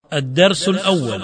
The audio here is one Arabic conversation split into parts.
الدرس الأول.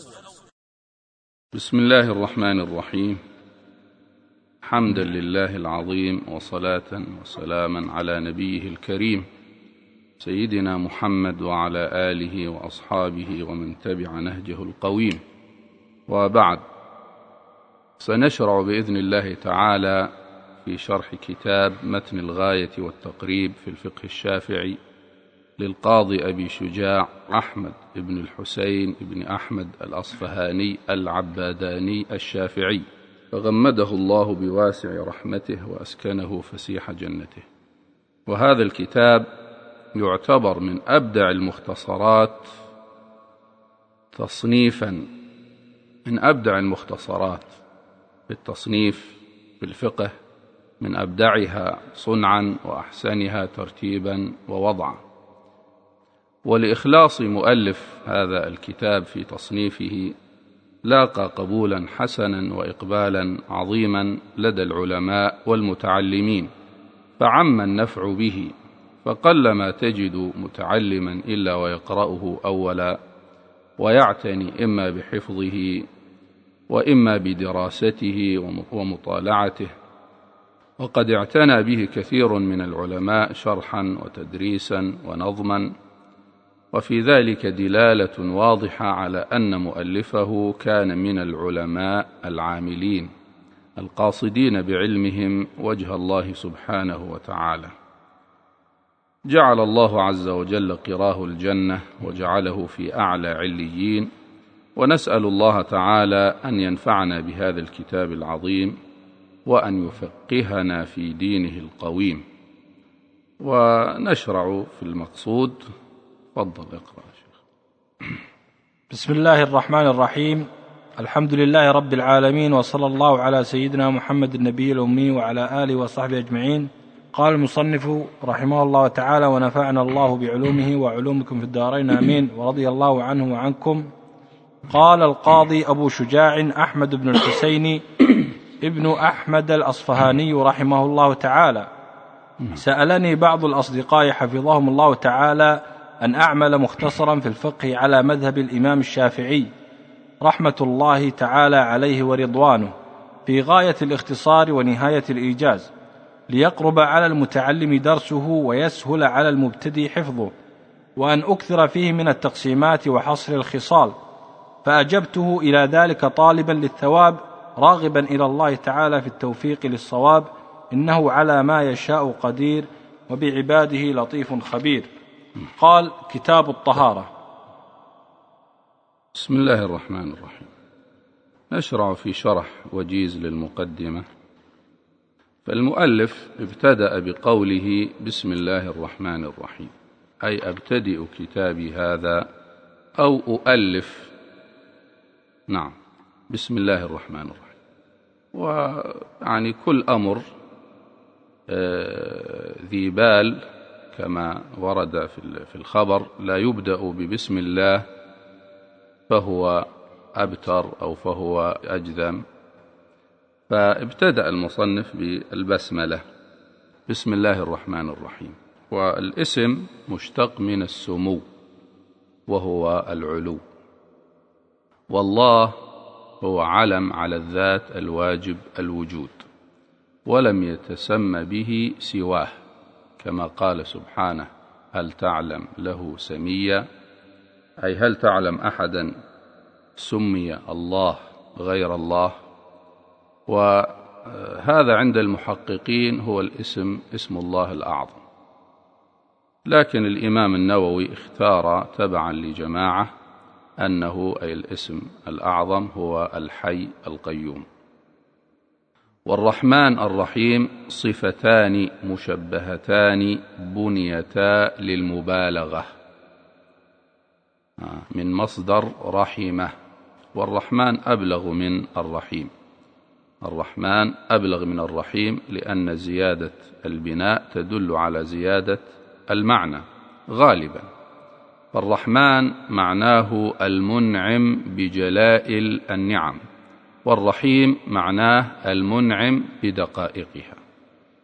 بسم الله الرحمن الرحيم. حمدا لله العظيم، وصلاة وسلاما على نبيه الكريم سيدنا محمد وعلى آله وأصحابه ومن تبع نهجه القويم، وبعد. سنشرع بإذن الله تعالى في شرح كتاب متن الغاية والتقريب في الفقه الشافعي للقاضي أبي شجاع أحمد بن الحسين بن أحمد الأصفهاني العباداني الشافعي، فغمده الله بواسع رحمته وأسكنه فسيح جنته. وهذا الكتاب يعتبر من أبدع المختصرات تصنيفا، من أبدع المختصرات في التصنيف في الفقه، من أبدعها صنعا وأحسنها ترتيبا ووضعا. ولإخلاص مؤلف هذا الكتاب في تصنيفه لاقى قبولا حسنا وإقبالا عظيما لدى العلماء والمتعلمين، فعم النفع به، فقلما تجد متعلما إلا ويقرأه أولا ويعتني إما بحفظه وإما بدراسته ومطالعته. وقد اعتنى به كثير من العلماء شرحا وتدريسا ونظما، وفي ذلك دلالة واضحة على أن مؤلفه كان من العلماء العاملين القاصدين بعلمهم وجه الله سبحانه وتعالى. جعل الله عز وجل قراه الجنة وجعله في أعلى عليين، ونسأل الله تعالى أن ينفعنا بهذا الكتاب العظيم وأن يفقهنا في دينه القويم. ونشرع في المقصود. تفضل اقرأ يا شيخ. بسم الله الرحمن الرحيم. الحمد لله رب العالمين، وصلى الله على سيدنا محمد النبي الأمي وعلى آله وصحبه أجمعين. قال المصنف رحمه الله تعالى: ونفعنا الله بعلومه وعلومكم في الدارين آمين، ورضي الله عنه وعنكم. قال القاضي أبو شجاع أحمد بن الحسين ابن أحمد الأصفهاني رحمه الله تعالى: سألني بعض الأصدقاء حفظهم الله تعالى أن أعمل مختصرا في الفقه على مذهب الإمام الشافعي رحمة الله تعالى عليه ورضوانه، في غاية الاختصار ونهاية الإيجاز، ليقرب على المتعلم درسه ويسهل على المبتدئ حفظه، وأن أكثر فيه من التقسيمات وحصر الخصال. فأجبته إلى ذلك طالبا للثواب، راغبا إلى الله تعالى في التوفيق للصواب، إنه على ما يشاء قدير، وبعباده لطيف خبير. قال: كتاب الطهارة. بسم الله الرحمن الرحيم. نشرع في شرح وجيز للمقدمة. فالمؤلف ابتدأ بقوله بسم الله الرحمن الرحيم، أي أبتدئ كتابي هذا أو أؤلف، نعم، بسم الله الرحمن الرحيم. ويعني كل أمر ذي بال كما ورد في الخبر لا يبدأ ببسم الله فهو أبتر أو فهو أجذم، فابتدأ المصنف بالبسملة، بسم الله الرحمن الرحيم. والاسم مشتق من السمو وهو العلو، والله هو علم على الذات الواجب الوجود، ولم يتسمى به سواه، كما قال سبحانه: هل تعلم له سميا، أي هل تعلم أحدا سمي الله غير الله. وهذا عند المحققين هو اسم الله الأعظم، لكن الإمام النووي اختار تبعا لجماعة أنه أي الاسم الأعظم هو الحي القيوم. والرحمن الرحيم صفتان مشبهتان بنيتا للمبالغة من مصدر رحمة، والرحمن أبلغ من الرحيم. الرحمن أبلغ من الرحيم لأن زيادة البناء تدل على زيادة المعنى غالبا. فالرحمن معناه المنعم بجلائل النعم، والرحيم معناه المنعم بدقائقها.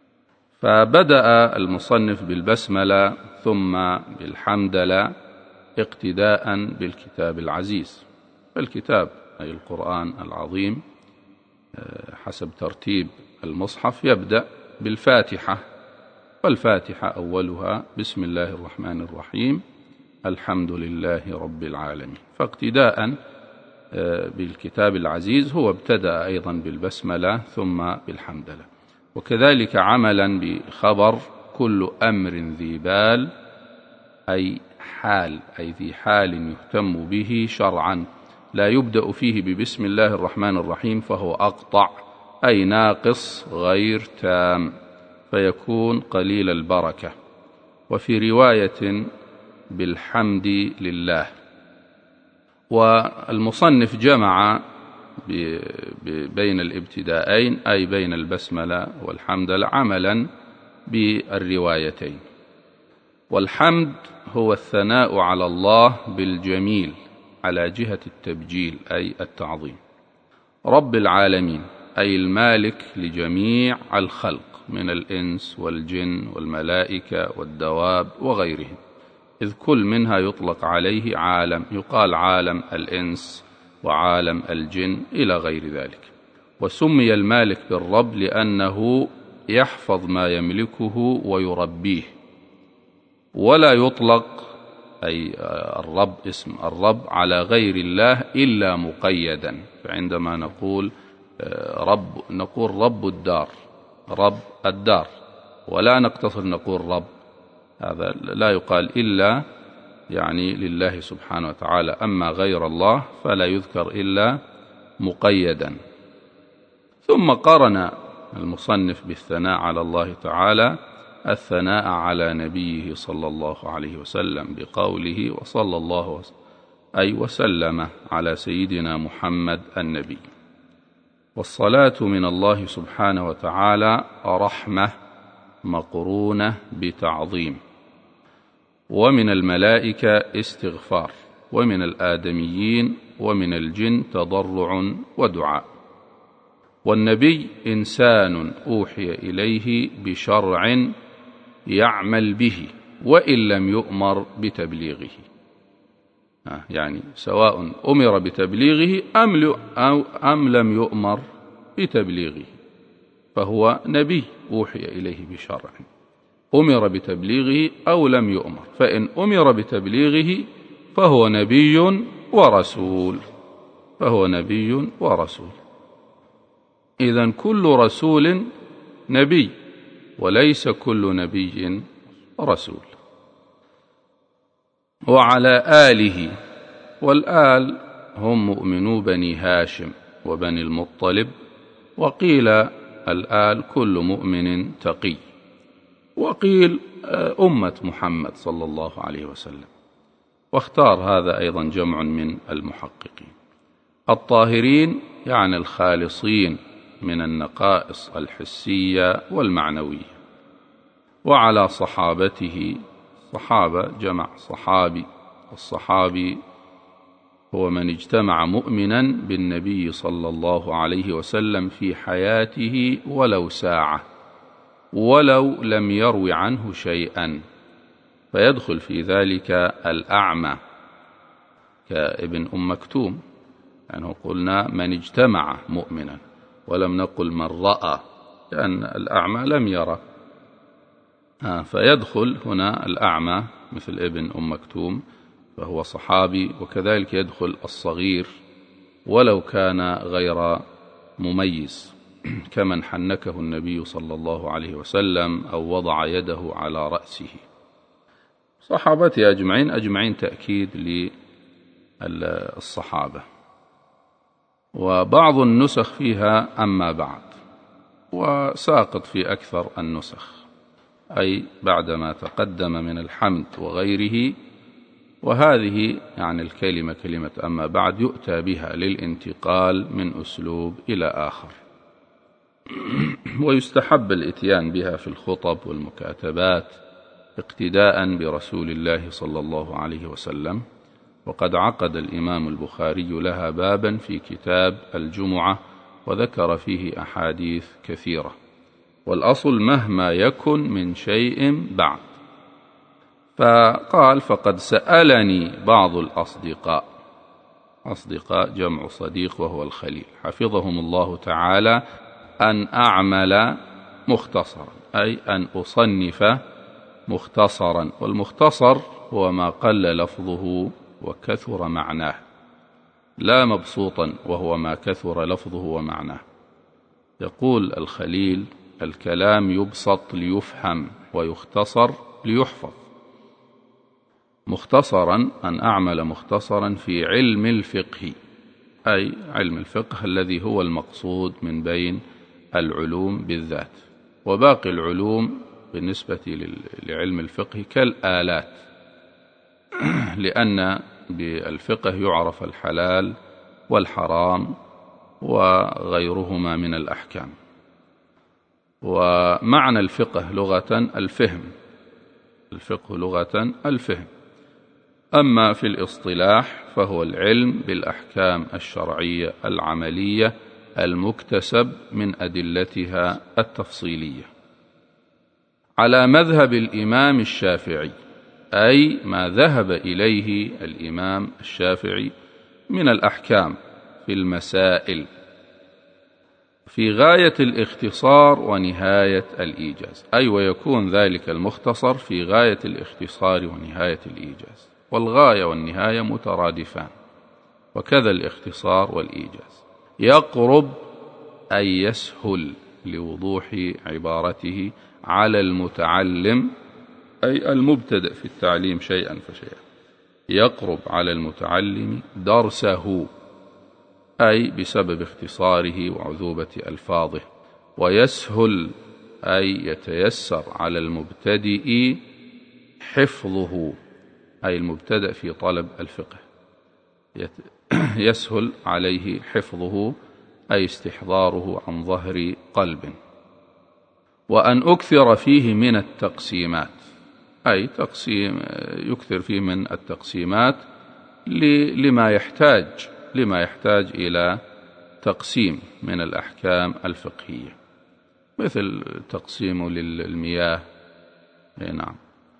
فبدأ المصنف بالبسملة ثم بالحمدلة اقتداء بالكتاب العزيز. الكتاب أي القرآن العظيم حسب ترتيب المصحف يبدأ بالفاتحة، والفاتحة أولها بسم الله الرحمن الرحيم الحمد لله رب العالمين. فاقتداء بالكتاب العزيز هو ابتدأ أيضا بالبسملة ثم بالحمدلله. وكذلك عملا بخبر كل أمر ذي بال أي حال، أي ذي حال يهتم به شرعا، لا يبدأ فيه ببسم الله الرحمن الرحيم فهو أقطع أي ناقص غير تام، فيكون قليل البركة. وفي رواية بالحمد لله. والمصنف جمع بين الابتداءين أي بين البسملة والحمدلله عملا بالروايتين. والحمد هو الثناء على الله بالجميل على جهة التبجيل أي التعظيم. رب العالمين أي المالك لجميع الخلق من الإنس والجن والملائكة والدواب وغيرهم، إذ كل منها يطلق عليه عالم، يقال عالم الإنس وعالم الجن إلى غير ذلك. وسمي المالك بالرب لأنه يحفظ ما يملكه ويربيه، ولا يطلق أي الرب اسم الرب على غير الله إلا مقيدا. فعندما نقول رب نقول رب الدار، رب الدار، ولا نقتصر نقول رب، هذا لا يقال إلا يعني لله سبحانه وتعالى. أما غير الله فلا يذكر إلا مقيدا. ثم قرن المصنف بالثناء على الله تعالى الثناء على نبيه صلى الله عليه وسلم بقوله وصلى الله أي وسلم على سيدنا محمد النبي. والصلاة من الله سبحانه وتعالى رحمة مقرونة بتعظيم، ومن الملائكة استغفار، ومن الآدميين ومن الجن تضرع ودعاء. والنبي إنسان أوحي إليه بشرع يعمل به وإن لم يؤمر بتبليغه، يعني سواء أمر بتبليغه أم لم يؤمر بتبليغه فهو نبي أوحي إليه بشرع، أمر بتبليغه أو لم يؤمر، فإن أمر بتبليغه فهو نبي ورسول، فهو نبي ورسول. إذن كل رسول نبي وليس كل نبي رسول. وعلى آله، والآل هم مؤمنو بني هاشم وبني المطلب، وقيل الآل كل مؤمن تقي، وقيل أمة محمد صلى الله عليه وسلم، واختار هذا أيضا جمع من المحققين. الطاهرين يعني الخالصين من النقائص الحسية والمعنوية. وعلى صحابته، صحابة جمع صحابي، والصحابي هو من اجتمع مؤمنا بالنبي صلى الله عليه وسلم في حياته ولو ساعة ولو لم يروي عنه شيئا، فيدخل في ذلك الأعمى كابن أم مكتوم، يعني قلنا من اجتمع مؤمنا ولم نقل من رأى، لأن الأعمى لم يرى، فيدخل هنا الأعمى مثل ابن أم مكتوم فهو صحابي. وكذلك يدخل الصغير ولو كان غير مميز كمن حنكه النبي صلى الله عليه وسلم أو وضع يده على رأسه. صحابته أجمعين تأكيد للصحابة. وبعض النسخ فيها أما بعد، وساقط في أكثر النسخ، أي بعدما تقدم من الحمد وغيره. وهذه يعني الكلمة كلمة أما بعد يؤتى بها للانتقال من أسلوب إلى آخر، ويستحب الإتيان بها في الخطب والمكاتبات اقتداء برسول الله صلى الله عليه وسلم. وقد عقد الإمام البخاري لها بابا في كتاب الجمعة وذكر فيه أحاديث كثيرة. والأصل مهما يكن من شيء بعد، فقال: فقد سألني بعض الأصدقاء، أصدقاء جمع صديق وهو الخليل، حفظهم الله تعالى، أن أعمل مختصرا، أي أن أصنف مختصرا. والمختصر هو ما قل لفظه وكثر معناه، لا مبسوطا وهو ما كثر لفظه ومعناه. يقول الخليل: الكلام يبسط ليفهم ويختصر ليحفظ. مختصرا أن أعمل مختصرا في علم الفقه، أي علم الفقه الذي هو المقصود من بين العلوم بالذات، وباقي العلوم بالنسبة لعلم الفقه كالآلات، لأن بالفقه يعرف الحلال والحرام وغيرهما من الأحكام. ومعنى الفقه لغة الفهم، الفقه لغة الفهم. أما في الاصطلاح فهو العلم بالأحكام الشرعية العملية المكتسب من أدلتها التفصيلية، على مذهب الإمام الشافعي، أي ما ذهب إليه الإمام الشافعي من الأحكام في المسائل، في غاية الاختصار ونهاية الإيجاز، أي ويكون ذلك المختصر في غاية الاختصار ونهاية الإيجاز، والغاية والنهاية مترادفان، وكذا الاختصار والإيجاز. يقرب أي يسهل لوضوح عبارته على المتعلم، أي المبتدئ في التعليم شيئا فشيئا، يقرب على المتعلم درسه، أي بسبب اختصاره وعذوبة ألفاظه. ويسهل أي يتيسر على المبتدئ حفظه، أي المبتدئ في طلب الفقه يسهل عليه حفظه، أي استحضاره عن ظهر قلب. وأن أكثر فيه من التقسيمات، أي تقسيم يكثر فيه من التقسيمات لما يحتاج إلى تقسيم من الأحكام الفقهية، مثل تقسيم للمياه. نعم.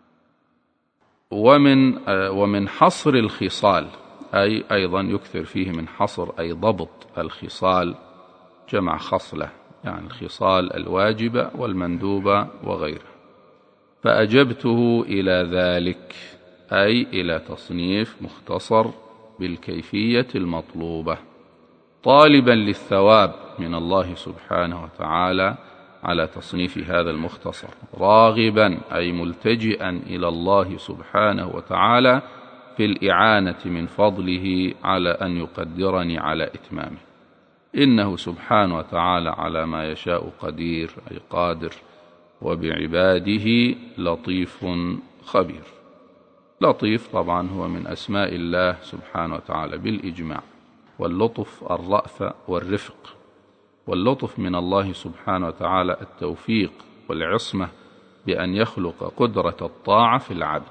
ومن حصر الخصال، أي أيضا يكثر فيه من حصر أي ضبط الخصال، جمع خصلة، يعني الخصال الواجبة والمندوبة وغيرها. فأجبته إلى ذلك، أي إلى تصنيف مختصر بالكيفية المطلوبة، طالبا للثواب من الله سبحانه وتعالى على تصنيف هذا المختصر، راغبا أي ملتجئا إلى الله سبحانه وتعالى في الإعانة من فضله على أن يقدرني على إتمامه، إنه سبحانه وتعالى على ما يشاء قدير، أي قادر، وبعباده لطيف خبير. لطيف طبعا هو من أسماء الله سبحانه وتعالى بالإجماع، واللطف الرأفة والرفق، واللطف من الله سبحانه وتعالى التوفيق والعصمة بأن يخلق قدرة الطاعة في العبد.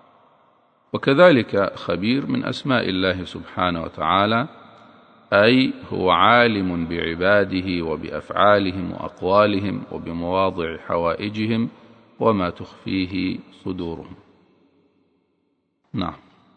وكذلك خبير من أسماء الله سبحانه وتعالى، أي هو عالم بعباده وبأفعالهم وأقوالهم وبمواضع حوائجهم وما تخفيه صدورهم. نعم.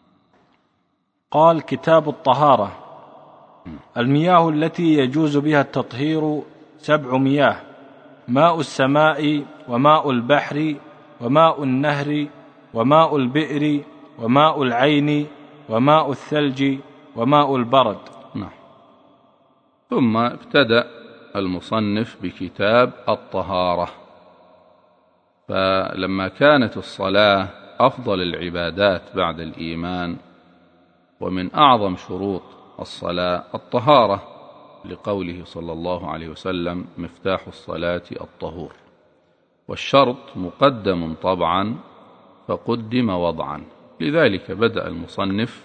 قال: كتاب الطهارة. المياه التي يجوز بها التطهير 7 مياه: ماء السماء، وماء البحر، وماء النهر، وماء البئر، وماء العين، وماء الثلج، وماء البرد. نعم. ثم ابتدأ المصنف بكتاب الطهارة. فلما كانت الصلاة أفضل العبادات بعد الإيمان، ومن أعظم شروط الصلاة الطهارة، لقوله صلى الله عليه وسلم: مفتاح الصلاة الطهور. والشرط مقدم طبعا فقدم وضعا، لذلك بدأ المصنف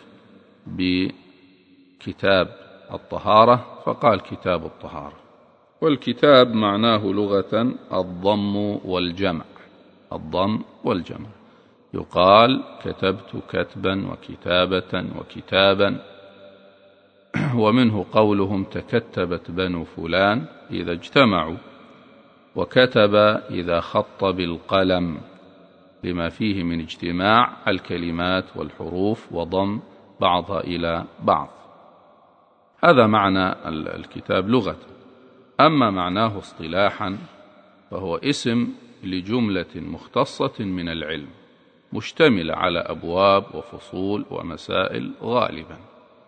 بكتاب الطهارة فقال: كتاب الطهارة. والكتاب معناه لغة الضم والجمع، الضم والجمع. يقال: كتبت كتبا وكتابة وكتابا. ومنه قولهم: تكتبت بنو فلان إذا اجتمعوا، وكتب إذا خط بالقلم، لما فيه من اجتماع الكلمات والحروف وضم بعضها إلى بعض. هذا معنى الكتاب لغة. أما معناه اصطلاحا فهو اسم لجملة مختصة من العلم مشتملة على أبواب وفصول ومسائل غالبا.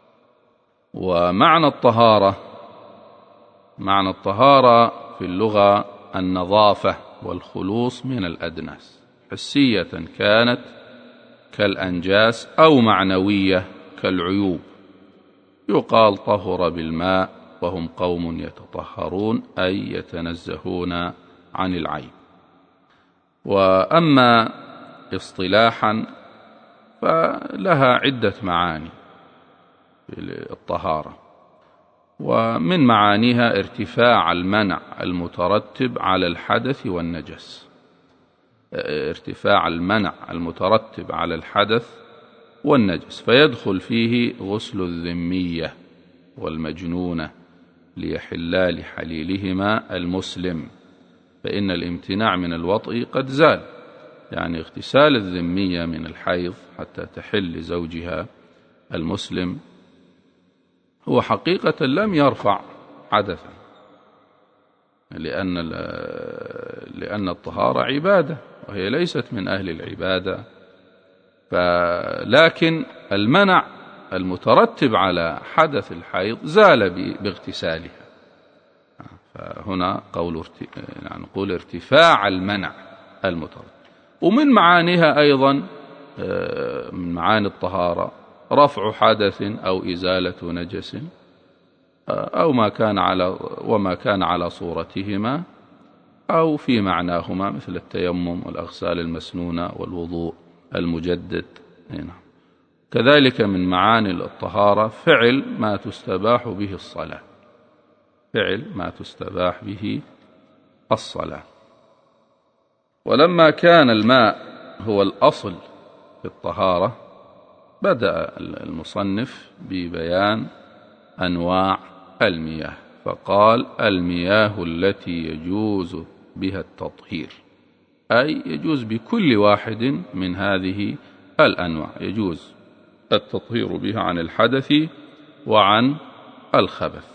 ومعنى الطهارة، معنى الطهارة في اللغة النظافة والخلوص من الأدناس، حسية كانت كالأنجاس أو معنوية كالعيوب. يقال طهر بالماء وهم قوم يتطهرون، أي يتنزهون عن العيب. وأما اصطلاحا فلها عدة معاني في الطهارة، ومن معانيها ارتفاع المنع المترتب على الحدث والنجس، ارتفاع المنع المترتب على الحدث والنجس، فيدخل فيه غسل الذمية والمجنونة ليحلا لحليلهما المسلم، فإن الامتناع من الوطء قد زال، يعني اغتسال الذمية من الحيض حتى تحل لزوجها المسلم هو حقيقة لم يرفع حدثا، لأن الطهارة عبادة وهي ليست من أهل العبادة، لكن المنع المترتب على حدث الحيض زال باغتسالها. فهنا نقول ارتفاع المنع المترتب. ومن معانيها أيضا من معاني الطهارة رفع حدث أو إزالة نجس أو وما كان على صورتهما أو في معناهما، مثل التيمم والأغسال المسنونة والوضوء المجدد. كذلك من معاني الطهارة فعل ما تستباح به الصلاة، فعل ما تستباح به الصلاة. ولما كان الماء هو الأصل في الطهارة بدأ المصنف ببيان أنواع المياه، فقال المياه التي يجوز بها التطهير، أي يجوز بكل واحد من هذه الأنواع يجوز التطهير بها عن الحدث وعن الخبث.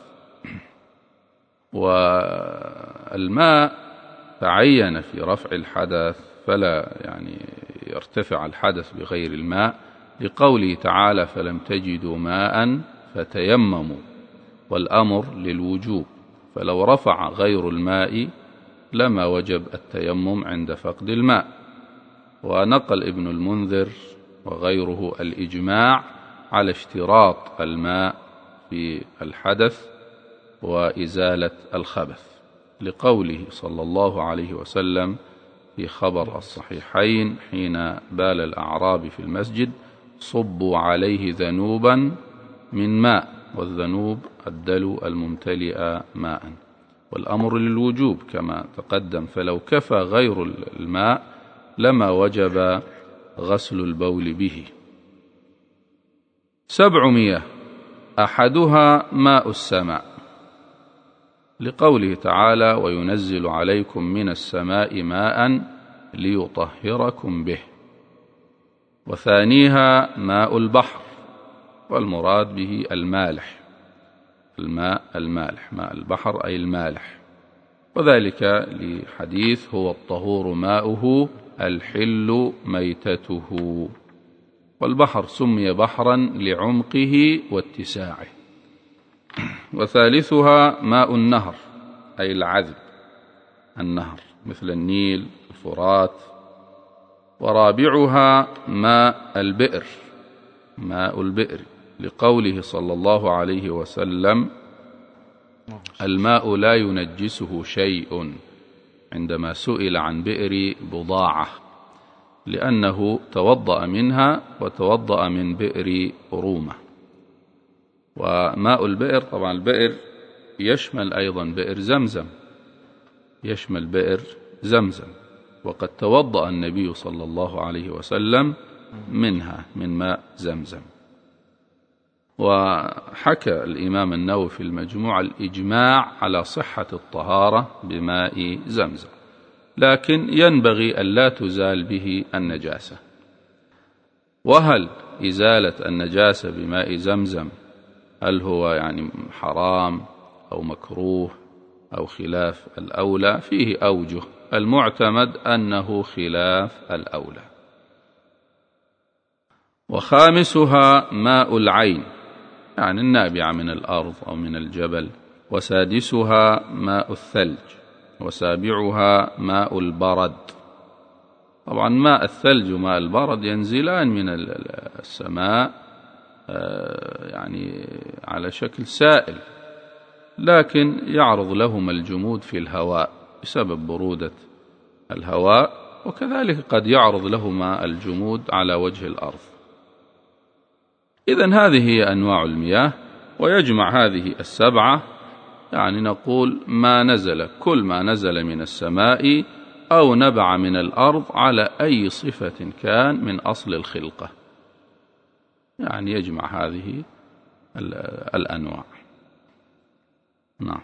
والماء تعين في رفع الحدث، فلا يرتفع الحدث بغير الماء، لقوله تعالى فلم تجدوا ماء فتيمموا، والأمر للوجوب، فلو رفع غير الماء لما وجب التيمم عند فقد الماء. ونقل ابن المنذر وغيره الإجماع على اشتراط الماء في الحدث وإزالة الخبث، لقوله صلى الله عليه وسلم في خبر الصحيحين حين بال الأعراب في المسجد صبوا عليه ذنوبا من ماء، والذنوب الدلو الممتلئ ماء، والأمر للوجوب كما تقدم، فلو كفى غير الماء لما وجب غسل البول به. 7 مياه أحدها ماء السماء، لقوله تعالى وينزل عليكم من السماء ماء ليطهركم به. وثانيها ماء البحر، والمراد به المالح، الماء المالح، ماء البحر أي المالح، وذلك لحديث هو الطهور ماؤه الحل ميتته. والبحر سمي بحرا لعمقه واتساعه. وثالثها ماء النهر أي العذب، النهر مثل النيل الفرات. ورابعها ماء البئر، ماء البئر، لقوله صلى الله عليه وسلم الماء لا ينجسه شيء، عندما سئل عن بئر بضاعة، لأنه توضأ منها وتوضأ من بئر رومة. وماء البئر طبعا البئر يشمل أيضا بئر زمزم، يشمل بئر زمزم، وقد توضأ النبي صلى الله عليه وسلم منها، من ماء زمزم. وحكى الإمام النووي في المجموع الإجماع على صحة الطهارة بماء زمزم، لكن ينبغي ألا تزال به النجاسة. وهل إزالة النجاسة بماء زمزم هل هو يعني حرام أو مكروه أو خلاف الأولى؟ فيه أوجه، المعتمد أنه خلاف الأولى. وخامسها ماء العين، يعني النابعة من الأرض أو من الجبل. وسادسها ماء الثلج. وسابعها ماء البرد. طبعا ماء الثلج وماء البرد ينزلان من السماء يعني على شكل سائل، لكن يعرض لهما الجمود في الهواء بسبب برودة الهواء، وكذلك قد يعرض لهما الجمود على وجه الأرض. إذن هذه هي أنواع المياه، ويجمع هذه السبعة، يعني نقول ما نزل، كل ما نزل من السماء أو نبع من الأرض على أي صفة كان من أصل الخلقة، يعني يجمع هذه الأنواع. نعم.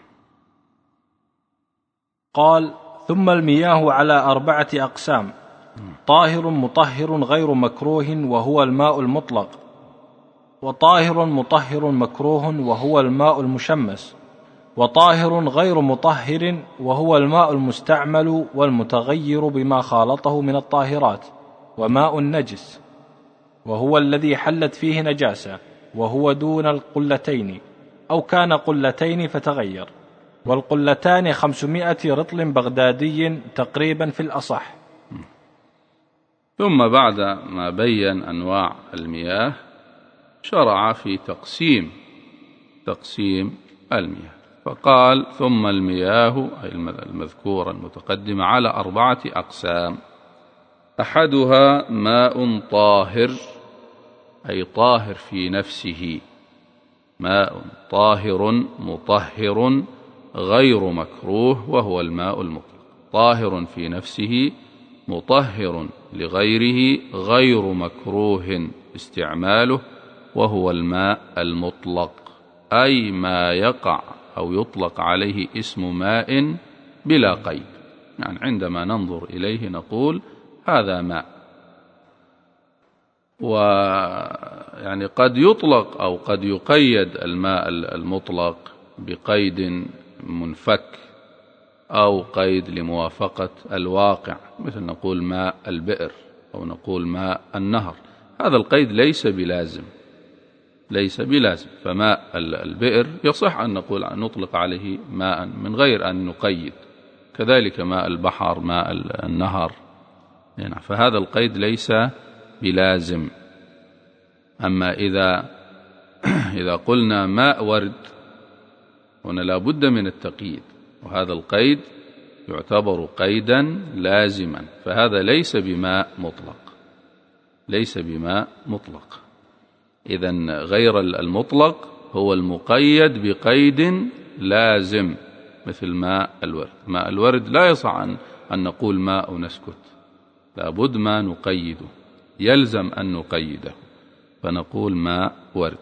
قال: ثم المياه على 4 أقسام: طاهر مطهر غير مكروه وهو الماء المطلق، وطاهر مطهر مكروه وهو الماء المشمس، وطاهر غير مطهر وهو الماء المستعمل والمتغير بما خالطه من الطاهرات، وماء النجس وهو الذي حلت فيه نجاسة وهو دون القلتين أو كان قلتين فتغير، والقلتان 500 رطل بغدادي تقريبا في الأصح. ثم بعد ما بين أنواع المياه شرع في تقسيم المياه، فقال: ثم المياه أي المذكورة المتقدمة على 4 أقسام: أحدها ماء طاهر، أي طاهر في نفسه، ماء طاهر مطهر غير مكروه وهو الماء المطلق، طاهر في نفسه مطهر لغيره غير مكروه استعماله وهو الماء المطلق، أي ما يقع أو يطلق عليه اسم ماء بلا قيد، يعني عندما ننظر إليه نقول هذا ماء. ويعني قد يطلق أو قد يقيد الماء المطلق بقيد منفك أو قيد لموافقة الواقع، مثل نقول ماء البئر أو نقول ماء النهر، هذا القيد ليس بلازم. فماء البئر يصح أن نطلق عليه ماء من غير أن نقيد، كذلك ماء البحر، ماء النهر، يعني فهذا القيد ليس بلازم. أما إذا قلنا ماء ورد، هنا لا بد من التقييد، وهذا القيد يعتبر قيدا لازما، فهذا ليس بماء مطلق. إذن غير المطلق هو المقيد بقيد لازم، مثل ماء الورد. ماء الورد لا يصح أن نقول ماء ونسكت، لابد ما نقيده، يلزم أن نقيده، فنقول ماء ورد.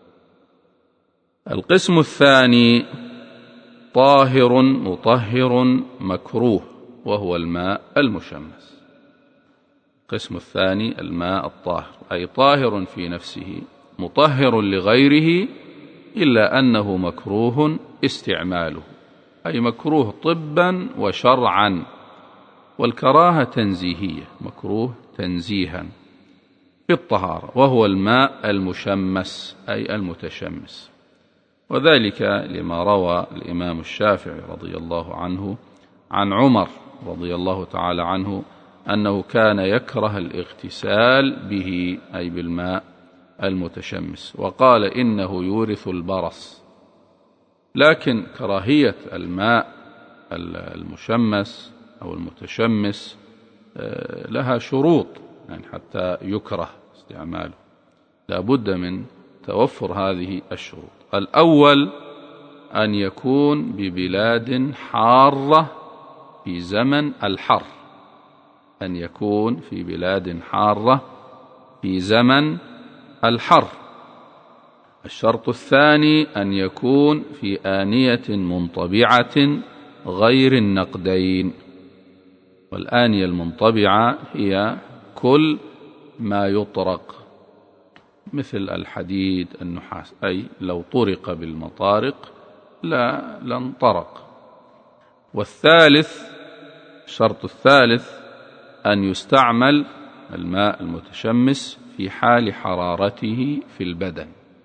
القسم الثاني طاهر مطهر مكروه وهو الماء المشمس. القسم الثاني الماء الطاهر، أي طاهر في نفسه مطهر لغيره إلا أنه مكروه استعماله، أي مكروه طبا وشرعا، والكراهة تنزيهية، مكروه تنزيها في الطهارة، وهو الماء المشمس أي المتشمس، وذلك لما روى الإمام الشافعي رضي الله عنه عن عمر رضي الله تعالى عنه أنه كان يكره الاغتسال به، أي بالماء المتشمس، وقال إنه يورث البرص. لكن كراهية الماء المشمس أو المتشمس لها شروط، يعني حتى يكره استعماله لا بد من توفر هذه الشروط. الأول أن يكون ببلاد حارة في زمن الحر، أن يكون في بلاد حارة في زمن الحر. الشرط الثاني أن يكون في آنية منطبعة غير النقدين، والآنية المنطبعة هي كل ما يطرق مثل الحديد النحاس، أي لو طرق بالمطارق لانطرق. والثالث، الشرط الثالث أن يستعمل الماء المتشمس في حال حرارته في البدن،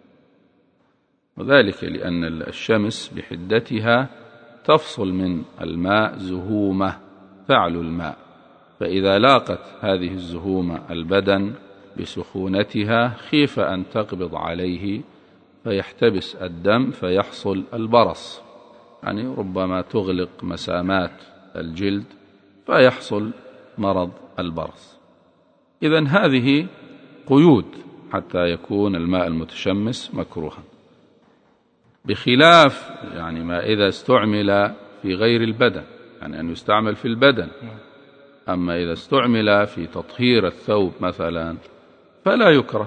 وذلك لأن الشمس بحدتها تفصل من الماء زهومة تعلو الماء، فإذا لاقت هذه الزهومة البدن بسخونتها خيف أن تقبض عليه فيحتبس الدم فيحصل البرص، يعني ربما تغلق مسامات الجلد فيحصل مرض البرص. إذن هذه قيود حتى يكون الماء المتشمس مكروها، بخلاف يعني ما إذا استعمل في غير البدن، يعني أن يستعمل في البدن. أما إذا استعمل في تطهير الثوب مثلا فلا يكره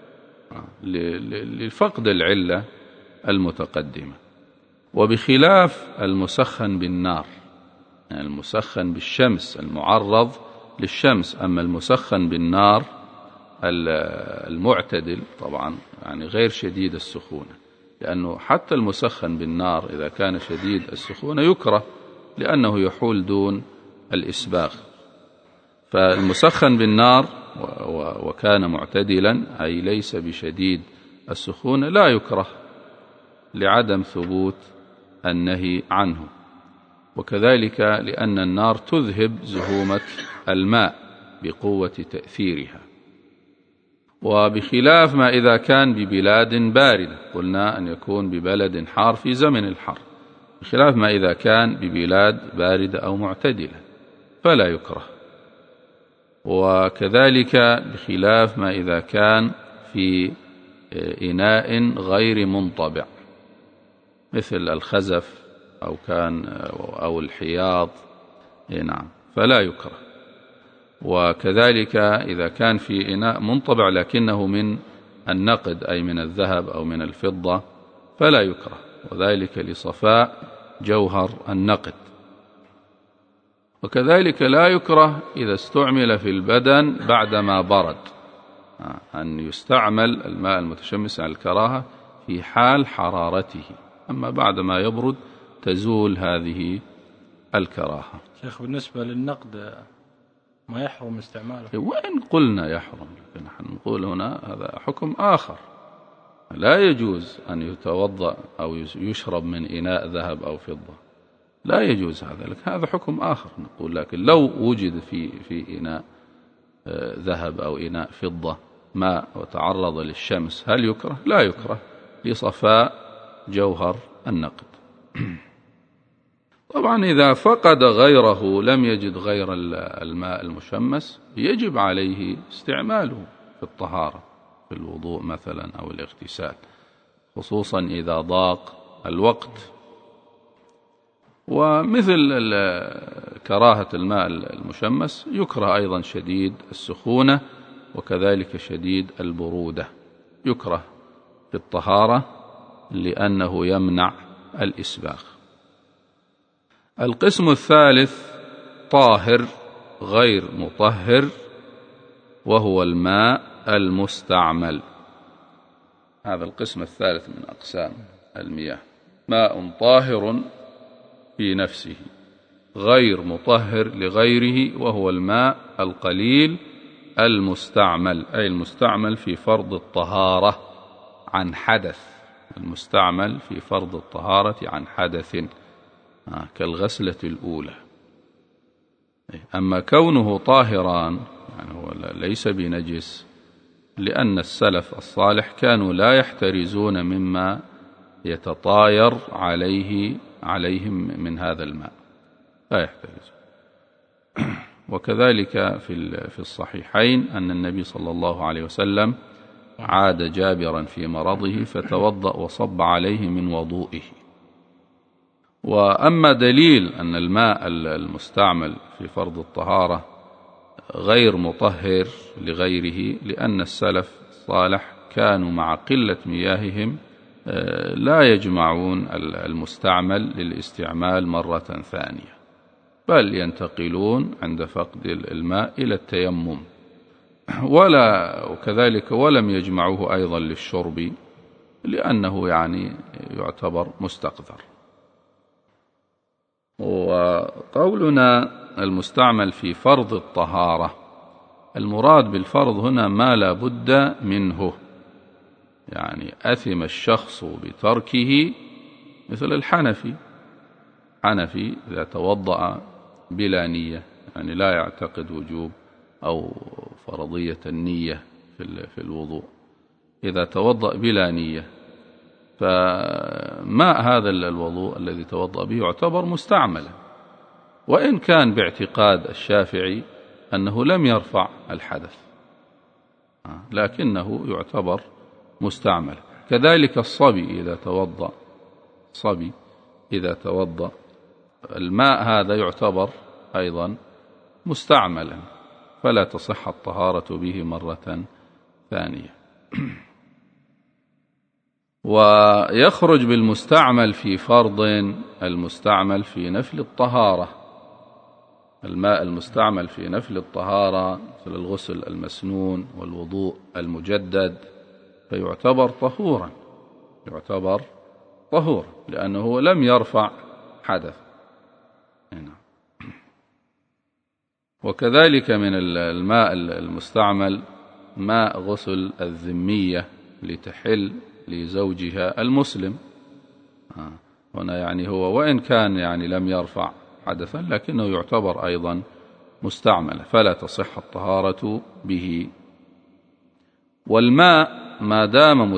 لفقد العلة المتقدمة. وبخلاف المسخن بالنار، يعني المسخن بالشمس المعرض للشمس. أما المسخن بالنار المعتدل طبعا يعني غير شديد السخونة، لأنه حتى المسخن بالنار إذا كان شديد السخونة يكره لأنه يحول دون الإسباغ. فالمسخن بالنار وكان معتدلا أي ليس بشديد السخونة لا يكره لعدم ثبوت النهي عنه، وكذلك لأن النار تذهب زهومة الماء بقوة تأثيرها. وبخلاف ما إذا كان ببلاد باردة، قلنا أن يكون ببلد حار في زمن الحر، بخلاف ما إذا كان ببلاد باردة أو معتدلة فلا يكره. وكذلك بخلاف ما إذا كان في إناء غير منطبع مثل الخزف أو الحياض، نعم، فلا يكره. وكذلك إذا كان في إناء منطبع لكنه من النقد أي من الذهب أو من الفضة فلا يكره، وذلك لصفاء جوهر النقد. وكذلك لا يكره إذا استعمل في البدن بعدما برد، أن يستعمل الماء المتشمس على الكراهة في حال حرارته، أما بعدما يبرد تزول هذه الكراهة. شيخ بالنسبة للنقد ما يحرم استعماله؟ وإن قلنا يحرم، لكن نحن نقول هنا هذا حكم آخر، لا يجوز أن يتوضأ أو يشرب من إناء ذهب أو فضة، لا يجوز هذا، لكن هذا حكم آخر نقول. لكن لو وجد في إناء ذهب أو إناء فضة ماء وتعرض للشمس هل يكره؟ لا يكره لصفاء جوهر النقد. طبعا إذا فقد غيره لم يجد غير الماء المشمس يجب عليه استعماله في الطهارة، في الوضوء مثلا أو الاغتسال، خصوصا إذا ضاق الوقت. ومثل كراهة الماء المشمس يكره أيضا شديد السخونة وكذلك شديد البرودة، يكره في الطهارة لأنه يمنع الإسباغ. القسم الثالث طاهر غير مطهر، وهو الماء المستعمل. هذا القسم الثالث من أقسام المياه، ماء طاهر في نفسه غير مطهر لغيره، وهو الماء القليل المستعمل، أي المستعمل في فرض الطهارة عن حدث، المستعمل في فرض الطهارة عن حدث كالغسلة الأولى. أما كونه طاهران يعني هو ليس بنجس، لأن السلف الصالح كانوا لا يحترزون مما يتطاير عليهم من هذا الماء، لا يحترزون. وكذلك في الصحيحين أن النبي صلى الله عليه وسلم عاد جابرا في مرضه فتوضأ وصب عليه من وضوئه. وأما دليل أن الماء المستعمل في فرض الطهارة غير مطهر لغيره، لأن السلف الصالح كانوا مع قلة مياههم لا يجمعون المستعمل للاستعمال مرة ثانية، بل ينتقلون عند فقد الماء إلى التيمم، وكذلك ولم يجمعوه أيضا للشرب لأنه يعني يعتبر مستقذر. وقولنا المستعمل في فرض الطهارة، المراد بالفرض هنا ما لا بد منه، يعني أثم الشخص بتركه، مثل الحنفي إذا توضأ بلا نية، يعني لا يعتقد وجوب أو فرضية النية في الوضوء، إذا توضأ بلا نية فماء هذا الوضوء الذي توضأ به يعتبر مستعملا، وإن كان باعتقاد الشافعي أنه لم يرفع الحدث، لكنه يعتبر مستعمل. كذلك الصبي إذا توضأ الماء هذا يعتبر أيضا مستعملا، فلا تصح الطهارة به مرة ثانية. ويخرج بالمستعمل في فرض المستعمل في نفل الطهارة، الماء المستعمل في نفل الطهارة مثل الغسل المسنون والوضوء المجدد، فيعتبر طهورا لأنه لم يرفع حدث. وكذلك من الماء المستعمل ماء غسل الذمية لتحل لزوجها المسلم، هنا يعني هو وإن كان يعني لم يرفع حدثا لكنه يعتبر أيضا مستعملا، فلا تصح الطهارة به. والماء ما دام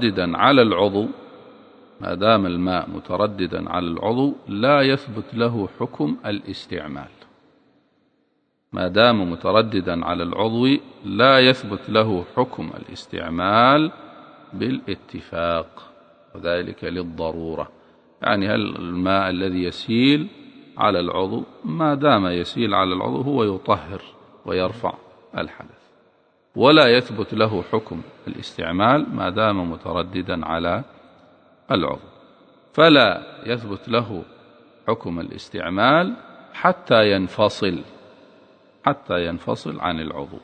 الماء مترددا على العضو لا يثبت له حكم الاستعمال، ما دام مترددا على العضو لا يثبت له حكم الاستعمال بالاتفاق، وذلك للضرورة. يعني هل الماء الذي يسيل على العضو ما دام يسيل على العضو هو يطهر ويرفع الحدث، ولا يثبت له حكم الاستعمال ما دام مترددا على العضو، فلا يثبت له حكم الاستعمال حتى ينفصل عن العضو.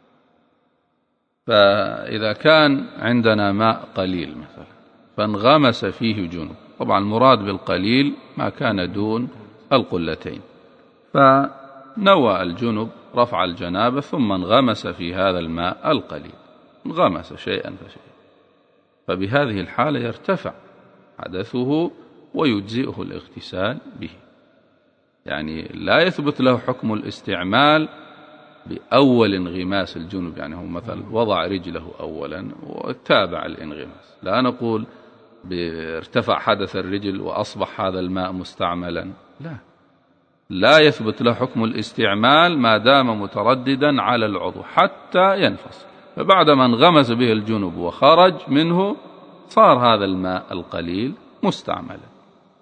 فإذا كان عندنا ماء قليل مثلا فانغمس فيه جنب، طبعا المراد بالقليل ما كان دون القلتين، فنوى الجنب رفع الجنابة ثم انغمس في هذا الماء القليل، انغمس شيئا فشيئا، فبهذه الحالة يرتفع حدثه ويجزئه الاغتسال به، يعني لا يثبت له حكم الاستعمال بأول انغماس الجنب، يعني هو مثلا وضع رجله أولا وتابع الانغماس، لا نقول ارتفع حدث الرجل وأصبح هذا الماء مستعملا، لا يثبت له حكم الاستعمال ما دام مترددا على العضو حتى ينفصل، فبعدما انغمس به الجنب وخرج منه صار هذا الماء القليل مستعملا.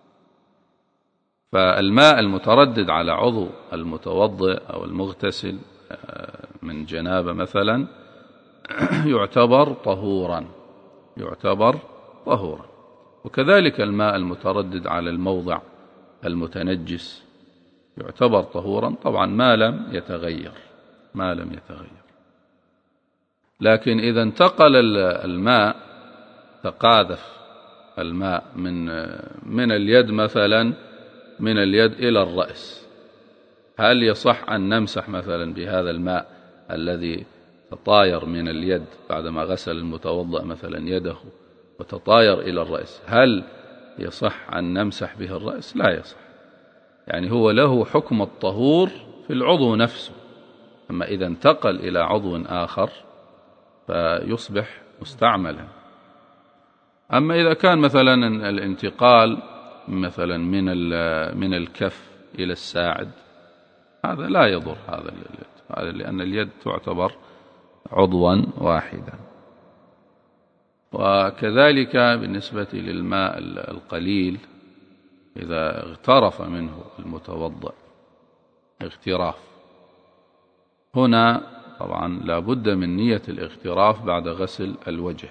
فالماء المتردد على عضو المتوضئ أو المغتسل من جنابة مثلا يعتبر طهورا، وكذلك الماء المتردد على الموضع المتنجس يعتبر طهورا، طبعا ما لم يتغير. لكن إذا انتقل الماء، تقاذف الماء من اليد مثلا، من اليد إلى الرأس، هل يصح أن نمسح مثلا بهذا الماء الذي تطاير من اليد بعدما غسل المتوضأ مثلا يده وتطاير إلى الرأس، هل يصح أن نمسح به الرأس؟ لا يصح، يعني هو له حكم الطهور في العضو نفسه، أما إذا انتقل إلى عضو آخر فيصبح مستعملا. أما إذا كان مثلا الانتقال مثلا من الكف إلى الساعد هذا لا يضر هذا لأن اليد تعتبر عضوا واحدا. وكذلك بالنسبة للماء القليل إذا اغترف منه المتوضأ اغتراف، هنا طبعا لا بد من نية الاغتراف بعد غسل الوجه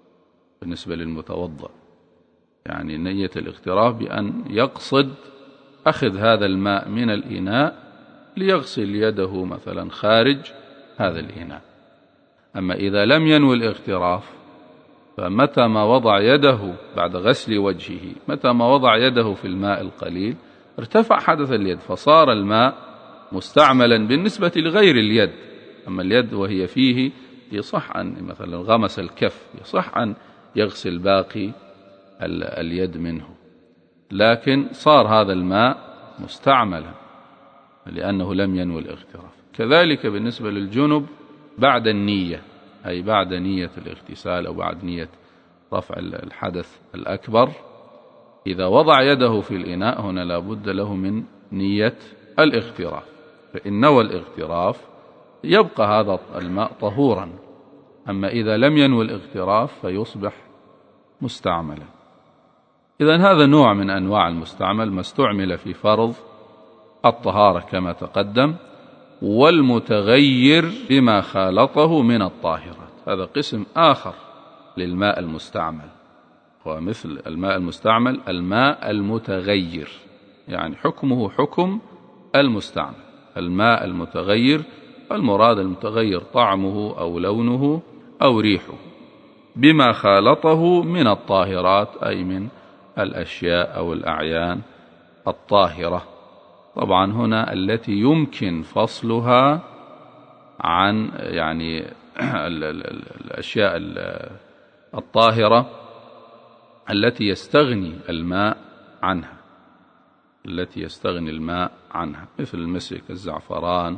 بالنسبة للمتوضأ، يعني نية الاغتراف بأن يقصد أخذ هذا الماء من الإناء ليغسل يده مثلا خارج هذا الإناء. أما إذا لم ينوي الاغتراف فمتى ما وضع يده بعد غسل وجهه، متى ما وضع يده في الماء القليل ارتفع حدث اليد، فصار الماء مستعملا بالنسبة لغير اليد. أما اليد وهي فيه يصح أن مثلا غمس الكف يصح أن يغسل باقي اليد منه، لكن صار هذا الماء مستعملا لأنه لم ينوي الاغتراف. كذلك بالنسبة للجنب بعد النية، أي بعد نية الاغتسال أو بعد نية رفع الحدث الأكبر، إذا وضع يده في الإناء هنا لا بد له من نية الاغتراف، فإن نوى الاغتراف يبقى هذا الماء طهورا. أما إذا لم ينوي الاغتراف فيصبح مستعملا. إذن هذا نوع من أنواع المستعمل، ما استعمل في فرض الطهارة كما تقدم، والمتغير بما خالطه من الطاهرات، هذا قسم آخر للماء المستعمل، ومثل الماء المستعمل الماء المتغير، يعني حكمه حكم المستعمل. الماء المتغير المراد المتغير طعمه أو لونه أو ريحه بما خالطه من الطاهرات، أي من الأشياء أو الأعيان الطاهرة. طبعا هنا التي يمكن فصلها عن يعني الأشياء الطاهرة التي يستغني الماء عنها، التي يستغني الماء عنها، مثل المسك، الزعفران،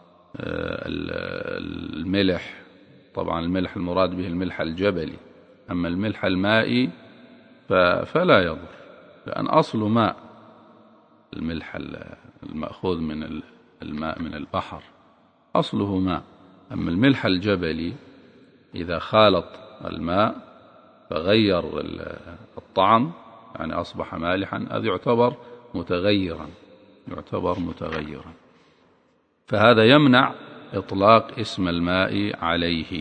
الملح. طبعا الملح المراد به الملح الجبلي، أما الملح المائي فلا يضر، لأن أصل ماء الملح المأخوذ من الماء من البحر أصله ماء. أما الملح الجبلي إذا خالط الماء فغير الطعم، يعني أصبح مالحا، هذا يعتبر متغيرا، فهذا يمنع إطلاق اسم الماء عليه.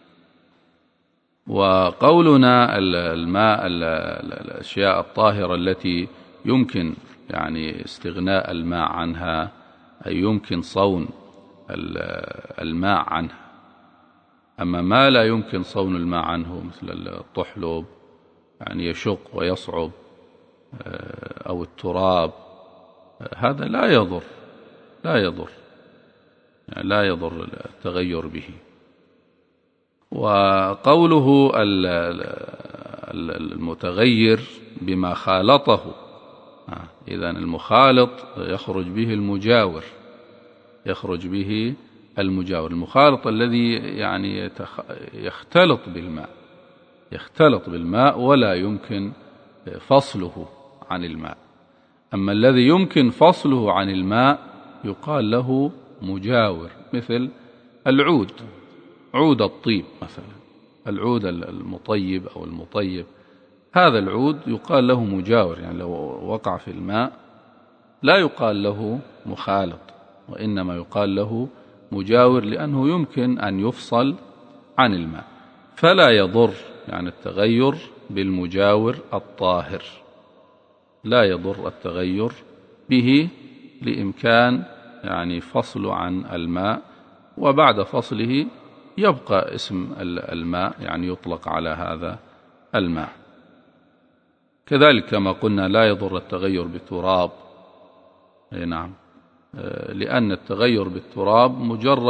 وقولنا الماء الأشياء الطاهرة التي يمكن يعني استغناء الماء عنها، أي يمكن صون الماء عنها. أما ما لا يمكن صون الماء عنه مثل الطحلب، يعني يشق ويصعب، أو التراب، هذا لا يضر يعني لا يضر التغير به. وقوله المتغير بما خالطه، إذن المخالط يخرج به المجاور، المخالط الذي يعني يختلط بالماء ولا يمكن فصله عن الماء. أما الذي يمكن فصله عن الماء يقال له مجاور، مثل عود الطيب مثلا، العود المطيب أو المطيب، هذا العود يقال له مجاور، يعني لو وقع في الماء لا يقال له مخالط، وإنما يقال له مجاور، لأنه يمكن أن يفصل عن الماء، فلا يضر يعني التغير بالمجاور الطاهر، لا يضر التغير به لإمكان يعني فصل عن الماء، وبعد فصله يبقى اسم الماء، يعني يطلق على هذا الماء. كذلك كما قلنا لا يضر التغير بالتراب، نعم، لأن التغير بالتراب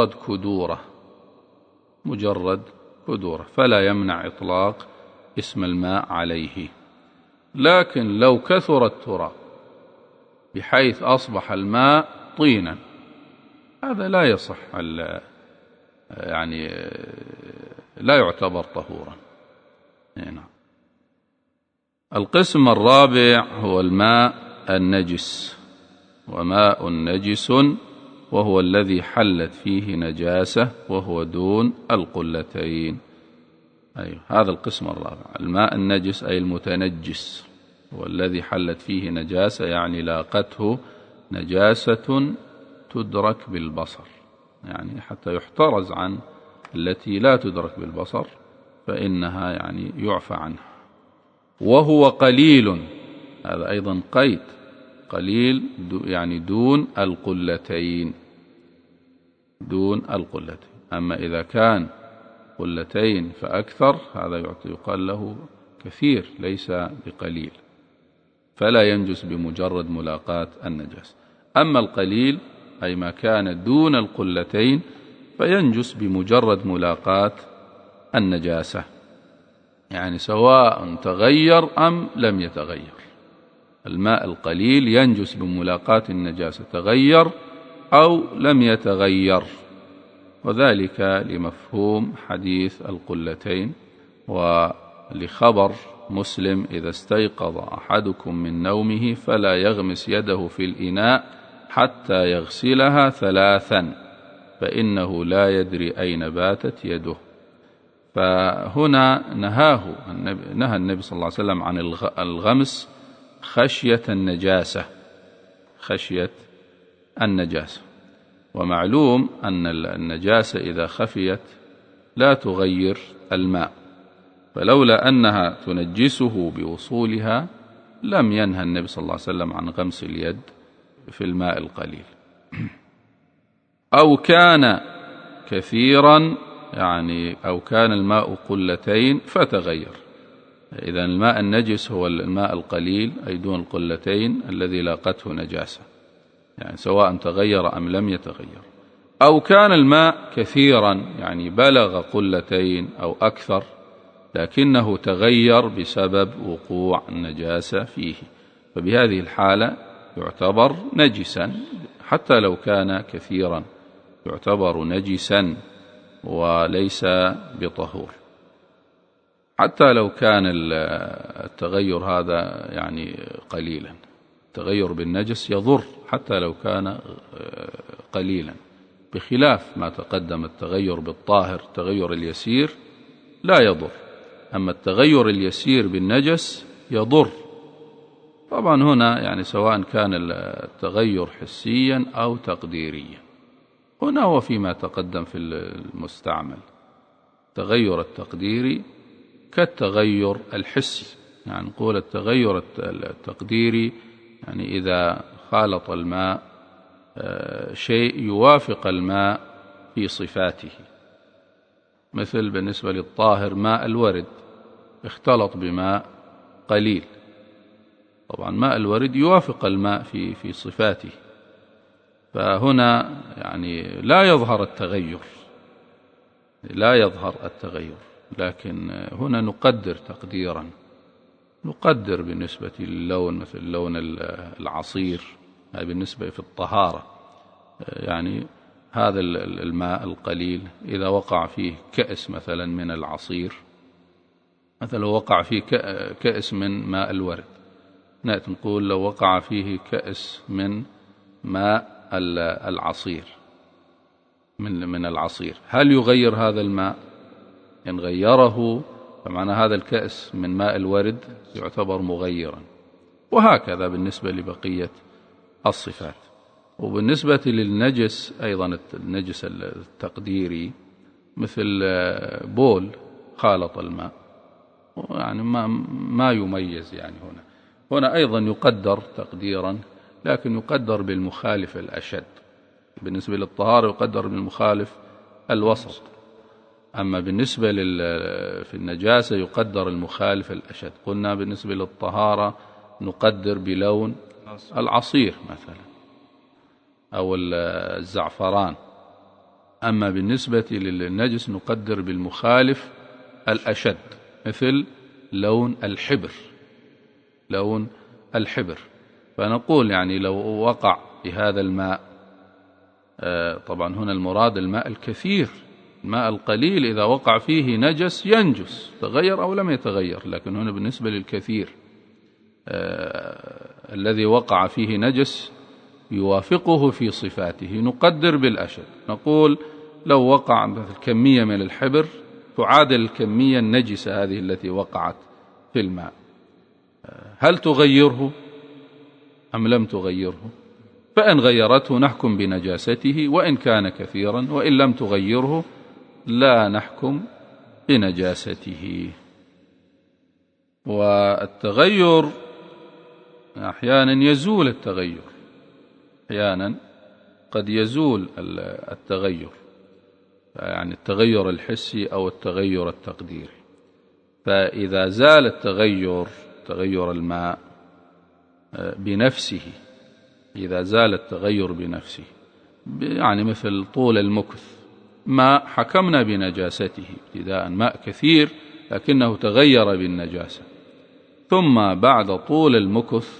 مجرد كدورة، فلا يمنع إطلاق اسم الماء عليه. لكن لو كثر التراب بحيث أصبح الماء طينا، هذا لا يصح، يعني لا يعتبر طهورا. نعم. القسم الرابع هو الماء النجس، وماء نجس وهو الذي حلت فيه نجاسة وهو دون القلتين. أيوه، هذا القسم الرابع، الماء النجس أي المتنجس، والذي حلت فيه نجاسة يعني لاقته نجاسة تدرك بالبصر، يعني حتى يحترز عن التي لا تدرك بالبصر فإنها يعني يعفى عنها. وهو قليل، هذا أيضا قيد، قليل يعني دون القلتين، دون القلتين. أما إذا كان قلتين فأكثر هذا يقال له كثير ليس بقليل، فلا ينجس بمجرد ملاقاة النجاسة. أما القليل أي ما كان دون القلتين فينجس بمجرد ملاقاة النجاسة، يعني سواء تغير أم لم يتغير. الماء القليل ينجس بملاقاة النجاسة تغير أو لم يتغير، وذلك لمفهوم حديث القلتين ولخبر مسلم: إذا استيقظ أحدكم من نومه فلا يغمس يده في الإناء حتى يغسلها 3 فإنه لا يدري أين باتت يده. فهنا نهى النبي صلى الله عليه وسلم عن الغمس خشية النجاسة، خشية النجاسة. ومعلوم أن النجاسة إذا خفيت لا تغير الماء، فلولا أنها تنجسه بوصولها لم ينهى النبي صلى الله عليه وسلم عن غمس اليد في الماء القليل. أو كان كثيرا، يعني أو كان الماء قلتين فتغير. إذا الماء النجس هو الماء القليل أي دون القلتين الذي لاقته نجاسة، يعني سواء تغير أم لم يتغير. أو كان الماء كثيرا، يعني بلغ قلتين أو أكثر لكنه تغير بسبب وقوع النجاسة فيه، فبهذه الحالة يعتبر نجسا حتى لو كان كثيرا، يعتبر نجسا وليس بطهور. حتى لو كان التغير هذا يعني قليلا، التغير بالنجس يضر حتى لو كان قليلا، بخلاف ما تقدم التغير بالطاهر التغير اليسير لا يضر، أما التغير اليسير بالنجس يضر. طبعا هنا يعني سواء كان التغير حسيا أو تقديريا، هنا هو فيما تقدم في المستعمل التغير التقديري كالتغير الحسي، يعني نقول التغير التقديري يعني إذا خالط الماء شيء يوافق الماء في صفاته، مثل بالنسبة للطاهر ماء الورد اختلط بماء قليل، طبعا ماء الورد يوافق الماء في صفاته، فهنا يعني لا يظهر التغير، لا يظهر التغير، لكن هنا نقدر تقديرا، نقدر بالنسبة للون مثل لون العصير، هذا بالنسبة في الطهارة، يعني هذا الماء القليل إذا وقع فيه كأس مثلا من العصير، مثلا لو وقع فيه كأس من ماء الورد، نأتي نقول لو وقع فيه كأس من ماء العصير من العصير، هل يغير هذا الماء؟ إن غيره فمعنى هذا الكأس من ماء الورد يعتبر مغيرا، وهكذا بالنسبة لبقية الصفات. وبالنسبة للنجس أيضا النجس التقديري مثل بول خالط الماء، يعني ما يميز، يعني هنا أيضا يقدر تقديرا، لكن يقدر بالمخالف الأشد. بالنسبة للطهارة يقدر بالمخالف الوسط، أما بالنسبة في النجاسة يقدر المخالف الأشد. قلنا بالنسبة للطهارة نقدر بلون العصير مثلا أو الزعفران، أما بالنسبة للنجس نقدر بالمخالف الأشد مثل لون الحبر، لون الحبر. فنقول يعني لو وقع بهذا الماء، طبعا هنا المراد الماء الكثير، الماء القليل إذا وقع فيه نجس ينجس تغير أو لم يتغير، لكن هنا بالنسبة للكثير الذي وقع فيه نجس يوافقه في صفاته نقدر بالأشد، نقول لو وقع كمية من الحبر تعادل الكمية النجسة هذه التي وقعت في الماء، هل تغيره أم لم تغيره؟ فإن غيرته نحكم بنجاسته وإن كان كثيرا، وإن لم تغيره لا نحكم بنجاسته. والتغير أحيانا يزول التغير، أحيانا قد يزول التغير، يعني التغير الحسي أو التغير التقديري. فإذا زال تغير الماء بنفسه، إذا زال التغير بنفسه، يعني مثل طول المكث، ماء حكمنا بنجاسته ابتداء، ماء كثير لكنه تغير بالنجاسة، ثم بعد طول المكث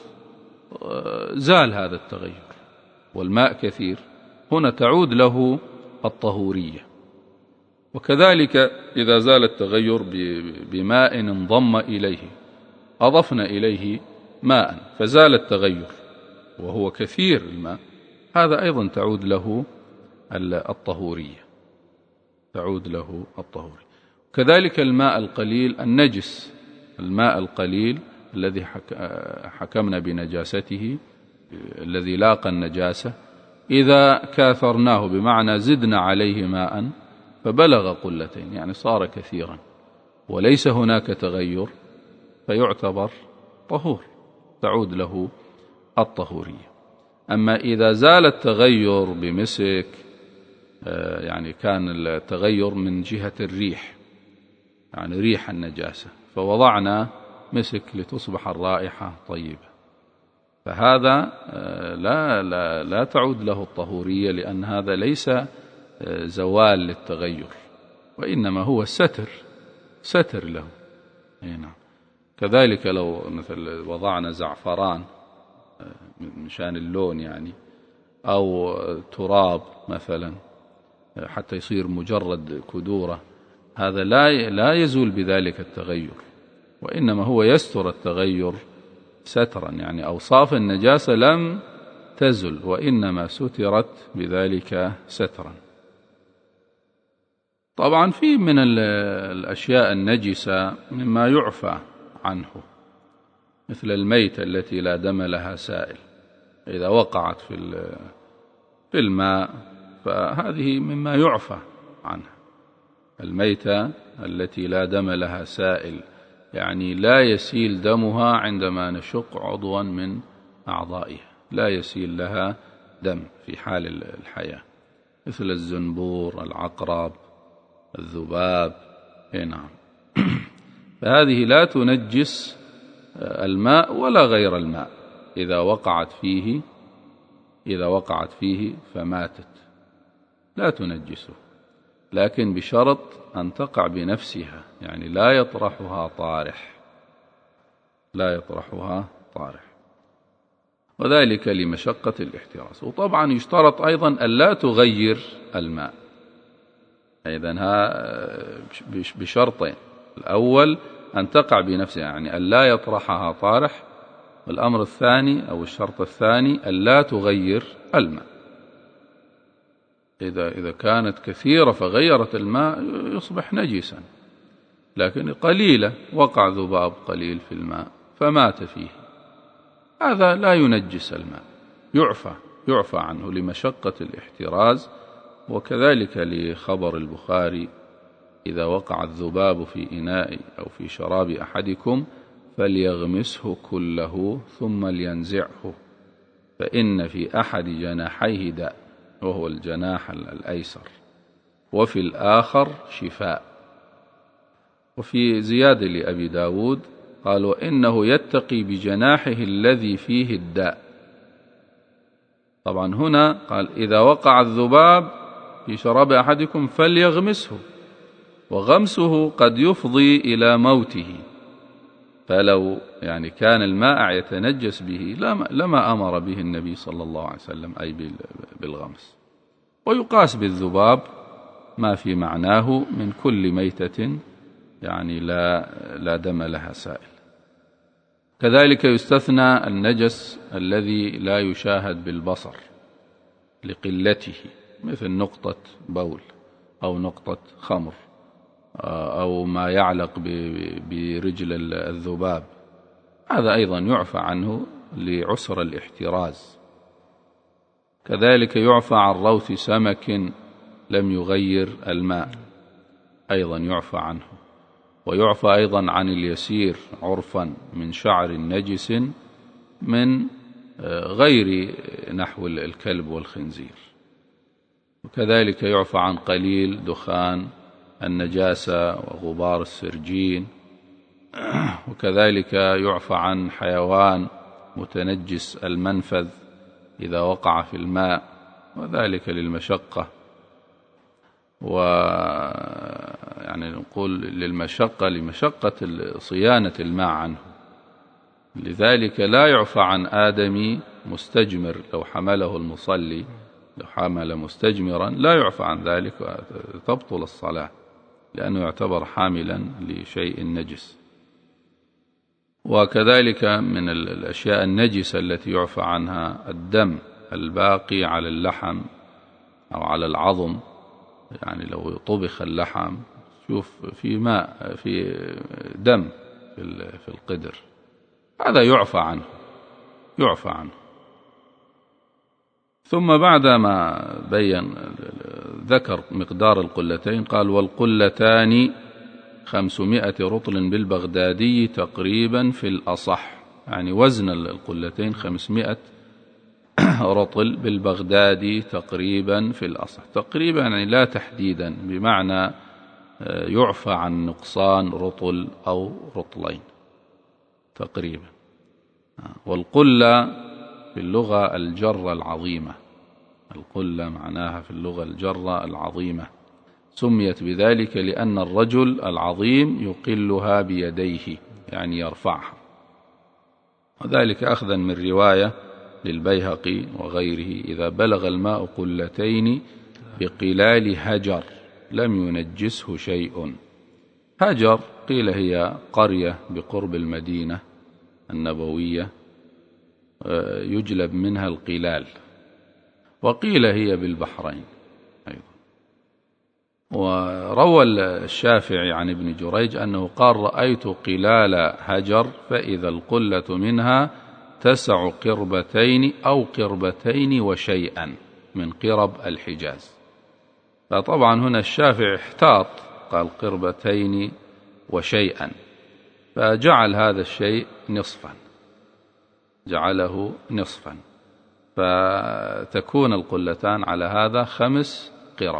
زال هذا التغير والماء كثير، هنا تعود له الطهورية. وكذلك إذا زال التغير بماء انضم إليه، أضفنا إليه ماء فزال التغير وهو كثير الماء، هذا أيضا تعود له الطهورية، تعود له الطهورية. كذلك الماء القليل النجس، الماء القليل الذي حكمنا بنجاسته، الذي لاقى النجاسة، إذا كاثرناه بمعنى زدنا عليه ماء فبلغ قلتين، يعني صار كثيرا وليس هناك تغير، فيعتبر طهور، تعود له الطهورية. أما إذا زال التغير بمسك، يعني كان التغير من جهة الريح، يعني ريح النجاسة، فوضعنا مسك لتصبح الرائحة طيبة، فهذا لا تعود له الطهورية، لأن هذا ليس زوال للتغير، وإنما هو ستر له. نعم. كذلك لو مثل وضعنا زعفران من شان اللون يعني، أو تراب مثلا حتى يصير مجرد كدورة، هذا لا يزول بذلك التغير، وإنما هو يستر التغير سترا، يعني أوصاف النجاسة لم تزل وإنما سترت بذلك سترا. طبعا في من الأشياء النجسة مما يعفى عنه، مثل الميتة التي لا دم لها سائل، إذا وقعت في الماء فهذه مما يعفى عنها. الميتة التي لا دم لها سائل، يعني لا يسيل دمها عندما نشق عضوا من أعضائها، لا يسيل لها دم في حال الحياة، مثل الزنبور، العقرب، الذباب. نعم. فهذه لا تنجس الماء ولا غير الماء، إذا وقعت فيه فماتت لا تنجسه، لكن بشرط أن تقع بنفسها، يعني لا يطرحها طارح، وذلك لمشقة الاحتراز. وطبعا يشترط أيضا أن لا تغير الماء، إذن بشرطين: الأول أن تقع بنفسها، يعني أن لا يطرحها طارح، والأمر الثاني أو الشرط الثاني أن لا تغير الماء. إذا كانت كثيرة فغيرت الماء يصبح نجسا، لكن قليلة، وقع ذباب قليل في الماء فمات فيه، هذا لا ينجس الماء، يعفى عنه لمشقة الاحتراز. وكذلك لخبر البخاري: إذا وقع الذباب في إناء أو في شراب أحدكم فليغمسه كله ثم لينزعه، فإن في أحد جناحيه داء، وهو الجناح الأيسر، وفي الآخر شفاء. وفي زيادة لأبي داود قال: وإنه يتقي بجناحه الذي فيه الداء. طبعا هنا قال: إذا وقع الذباب في شراب أحدكم فليغمسه، وغمسه قد يفضي إلى موته، فلو يعني كان الماء يتنجس به لما أمر به النبي صلى الله عليه وسلم، أي بالغمس. ويقاس بالذباب ما في معناه من كل ميتة، يعني لا دم لها سائل. كذلك يستثنى النجس الذي لا يشاهد بالبصر لقلته، مثل نقطة بول أو نقطة خمر أو ما يعلق برجل الذباب، هذا أيضا يعفى عنه لعسر الاحتراز. كذلك يعفى عن روث سمك لم يغير الماء، أيضا يعفى عنه. ويعفى أيضا عن اليسير عرفا من شعر نجس من غير نحو الكلب والخنزير. وكذلك يعفى عن قليل دخان النجاسة وغبار السرجين، وكذلك يعفى عن حيوان متنجس المنفذ إذا وقع في الماء، وذلك للمشقة، ويعني نقول لمشقة صيانة الماء عنه. لذلك لا يعفى عن آدمي مستجمر، لو حمله المصلي، لو حمل مستجمرا لا يعفى عن ذلك، تبطل الصلاة لأنه يعتبر حاملا لشيء نجس. وكذلك من الأشياء النجسة التي يعفى عنها الدم الباقي على اللحم أو على العظم، يعني لو طبخ اللحم شوف في ماء، في دم في القدر، هذا يعفى عنه. ثم بعدما ذكر مقدار القلتين قال: والقلتان 500 رطل بالبغدادي تقريبا في الأصح، يعني وزن القلتين 500 رطل بالبغدادي تقريبا في الأصح. تقريبا يعني لا تحديدا، بمعنى يعفى عن نقصان رطل أو رطلين تقريبا. والقلة في اللغة الجرة العظيمة، القلة معناها في اللغة الجرة العظيمة، سميت بذلك لأن الرجل العظيم يقلها بيديه، يعني يرفعها، وذلك أخذا من رواية للبيهقي وغيره: إذا بلغ الماء قلتين بقلال هجر لم ينجسه شيء. هجر قيل هي قرية بقرب المدينة النبوية يجلب منها القلال، وقيل هي بالبحرين أيضا. وروى الشافعي عن ابن جريج أنه قال: رأيت قلال هجر فإذا القلة منها تسع قربتين أو قربتين وشيئا من قرب الحجاز. فطبعا هنا الشافعي احتاط، قال قربتين وشيئا، فجعل هذا الشيء نصفا، جعله نصفا، فتكون القلتان على هذا 5 قرب.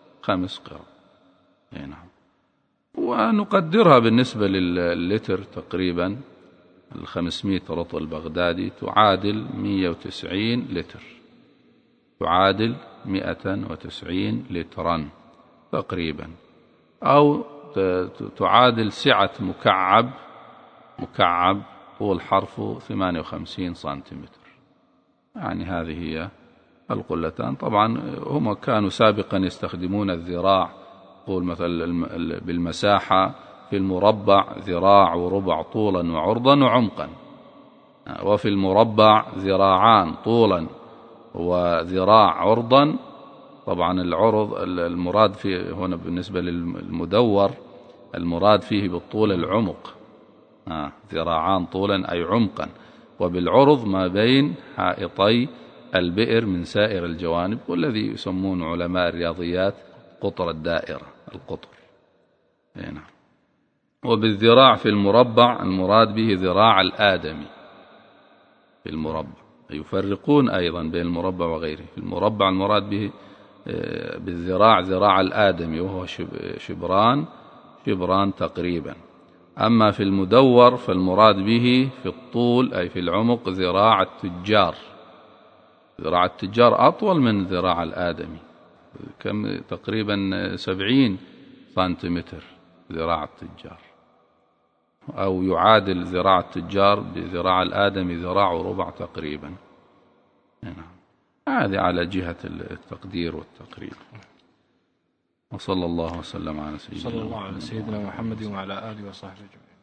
نعم. ونقدرها بالنسبة لللتر تقريبا 500 رطل بغدادي تعادل 190 لتر، تعادل 190 لترا تقريبا، أو تعادل سعة مكعب طول حرفه 58 سنتيمتر. يعني هذه هي القلتان. طبعا هم كانوا سابقا يستخدمون الذراع، قول مثلا بالمساحة في المربع ذراع وربع طولا وعرضا وعمقا، وفي المربع ذراعان طولا وذراع عرضا. طبعا العرض المراد فيه هنا بالنسبة للمدور المراد فيه بالطول العمق، ذراعان طولا أي عمقا، وبالعرض ما بين حائطي البئر من سائر الجوانب، والذي يسمون علماء الرياضيات قطر الدائرة، القطر. نعم. وبالذراع في المربع المراد به ذراع الآدمي في المربع، يفرقون أيضا بين المربع وغيره. في المربع المراد به بالذراع ذراع الآدمي، وهو شبران تقريبا. أما في المدور فالمراد به في الطول أي في العمق ذراع التجار. ذراع التجار أطول من ذراع الآدمي، كم تقريبا 70 سنتيمتر ذراع التجار، أو يعادل ذراع التجار بذراع الآدمي ذراع وربع تقريبا. نعم. هذه على جهة التقدير والتقريب. وصلى الله وسلم على سيدنا محمد وعلى آله وصحبه أجمعين.